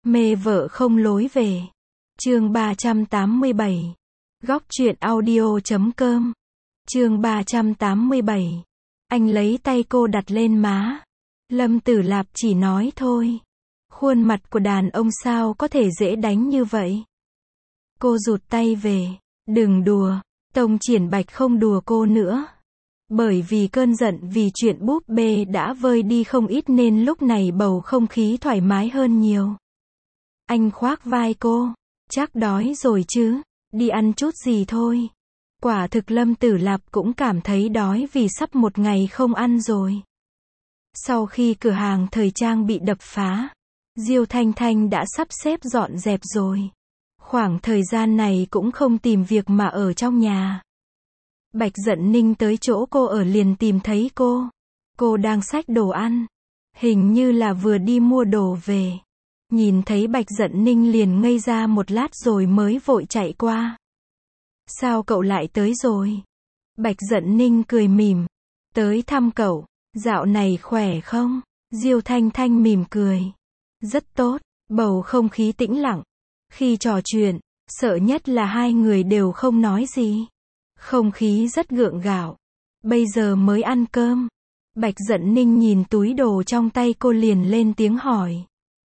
Mê vợ không lối về. Chương 387. Góc truyện audio.com. Chương 387. Anh lấy tay cô đặt lên má. Lâm Tử Lạp chỉ nói thôi. Khuôn mặt của đàn ông sao có thể dễ đánh như vậy. Cô rụt tay về. Đừng đùa. Tông Triển Bạch không đùa cô nữa. Bởi vì cơn giận vì chuyện búp bê đã vơi đi không ít nên lúc này bầu không khí thoải mái hơn nhiều. Anh khoác vai cô. Chắc đói rồi chứ. Đi ăn chút gì thôi. Quả thực Lâm Tử Lạp cũng cảm thấy đói vì sắp một ngày không ăn rồi. Sau khi cửa hàng thời trang bị đập phá, Diêu Thanh Thanh đã sắp xếp dọn dẹp rồi. Khoảng thời gian này cũng không tìm việc mà ở trong nhà. Bạch Dận Ninh tới chỗ cô ở liền tìm thấy cô. Cô đang xách đồ ăn. Hình như là vừa đi mua đồ về. Nhìn thấy Bạch Dận Ninh liền ngây ra một lát rồi mới vội chạy qua. Sao cậu lại tới rồi? Bạch Dận Ninh cười mỉm. Tới thăm cậu. Dạo này khỏe không? Diêu Thanh Thanh mỉm cười. Rất tốt. Bầu không khí tĩnh lặng. Khi trò chuyện, sợ nhất là hai người đều không nói gì. Không khí rất gượng gạo. Bây giờ mới ăn cơm. Bạch Dận Ninh nhìn túi đồ trong tay cô liền lên tiếng hỏi.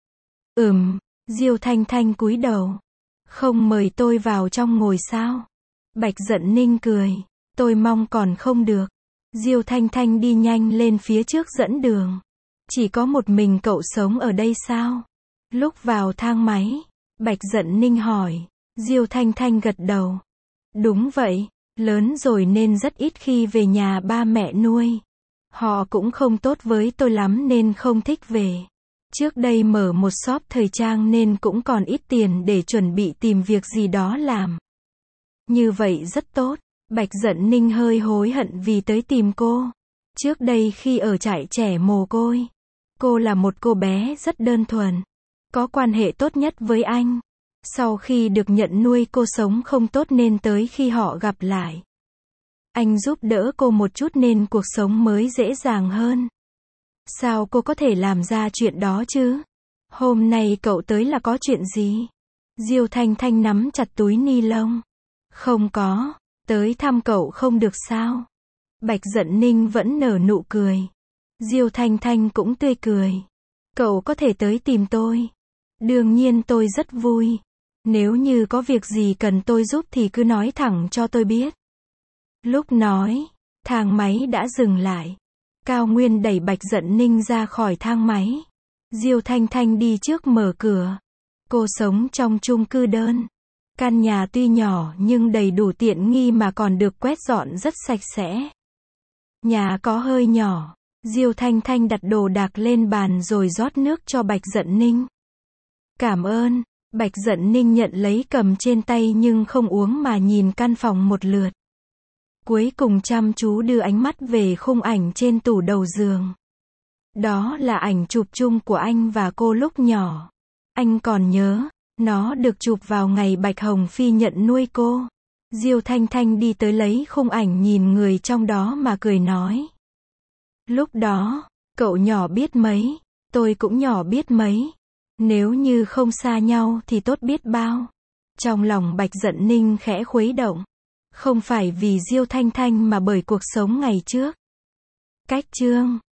Diêu Thanh Thanh cúi đầu. Không mời tôi vào trong ngồi sao? Bạch Dận Ninh cười. Tôi mong còn không được. Diêu Thanh Thanh đi nhanh lên phía trước dẫn đường. Chỉ có một mình cậu sống ở đây sao? Lúc vào thang máy, Bạch Dận Ninh hỏi. Diêu Thanh Thanh gật đầu. Đúng vậy, lớn rồi nên rất ít khi về nhà ba mẹ nuôi. Họ cũng không tốt với tôi lắm nên không thích về. Trước đây mở một shop thời trang nên cũng còn ít tiền để chuẩn bị tìm việc gì đó làm. Như vậy rất tốt. Bạch Dận Ninh hơi hối hận vì tới tìm cô. Trước đây khi ở trại trẻ mồ côi, cô là một cô bé rất đơn thuần, có quan hệ tốt nhất với anh. Sau khi được nhận nuôi cô sống không tốt nên tới khi họ gặp lại, anh giúp đỡ cô một chút nên cuộc sống mới dễ dàng hơn. Sao cô có thể làm ra chuyện đó chứ? Hôm nay cậu tới là có chuyện gì? Diêu Thanh Thanh nắm chặt túi ni lông. Không có, tới thăm cậu không được sao? Bạch Dận Ninh vẫn nở nụ cười. Diêu Thanh Thanh cũng tươi cười. Cậu có thể tới tìm tôi. Đương nhiên tôi rất vui. Nếu như có việc gì cần tôi giúp thì cứ nói thẳng cho tôi biết. Lúc nói, thang máy đã dừng lại. Cao Nguyên đẩy Bạch Dận Ninh ra khỏi thang máy. Diêu Thanh Thanh đi trước mở cửa. Cô sống trong chung cư đơn. Căn nhà tuy nhỏ nhưng đầy đủ tiện nghi mà còn được quét dọn rất sạch sẽ. Nhà có hơi nhỏ. Diêu Thanh Thanh đặt đồ đạc lên bàn rồi rót nước cho Bạch Dận Ninh. Cảm ơn. Bạch Dận Ninh nhận lấy cầm trên tay nhưng không uống mà nhìn căn phòng một lượt. Cuối cùng chăm chú đưa ánh mắt về khung ảnh trên tủ đầu giường. Đó là ảnh chụp chung của anh và cô lúc nhỏ. Anh còn nhớ, nó được chụp vào ngày Bạch Hồng Phi nhận nuôi cô. Diêu Thanh Thanh đi tới lấy khung ảnh nhìn người trong đó mà cười nói. Lúc đó, cậu nhỏ biết mấy, tôi cũng nhỏ biết mấy. Nếu như không xa nhau thì tốt biết bao. Trong lòng Bạch Dận Ninh khẽ khuấy động. Không phải vì Diêu Thanh Thanh mà bởi cuộc sống ngày trước. Cách chương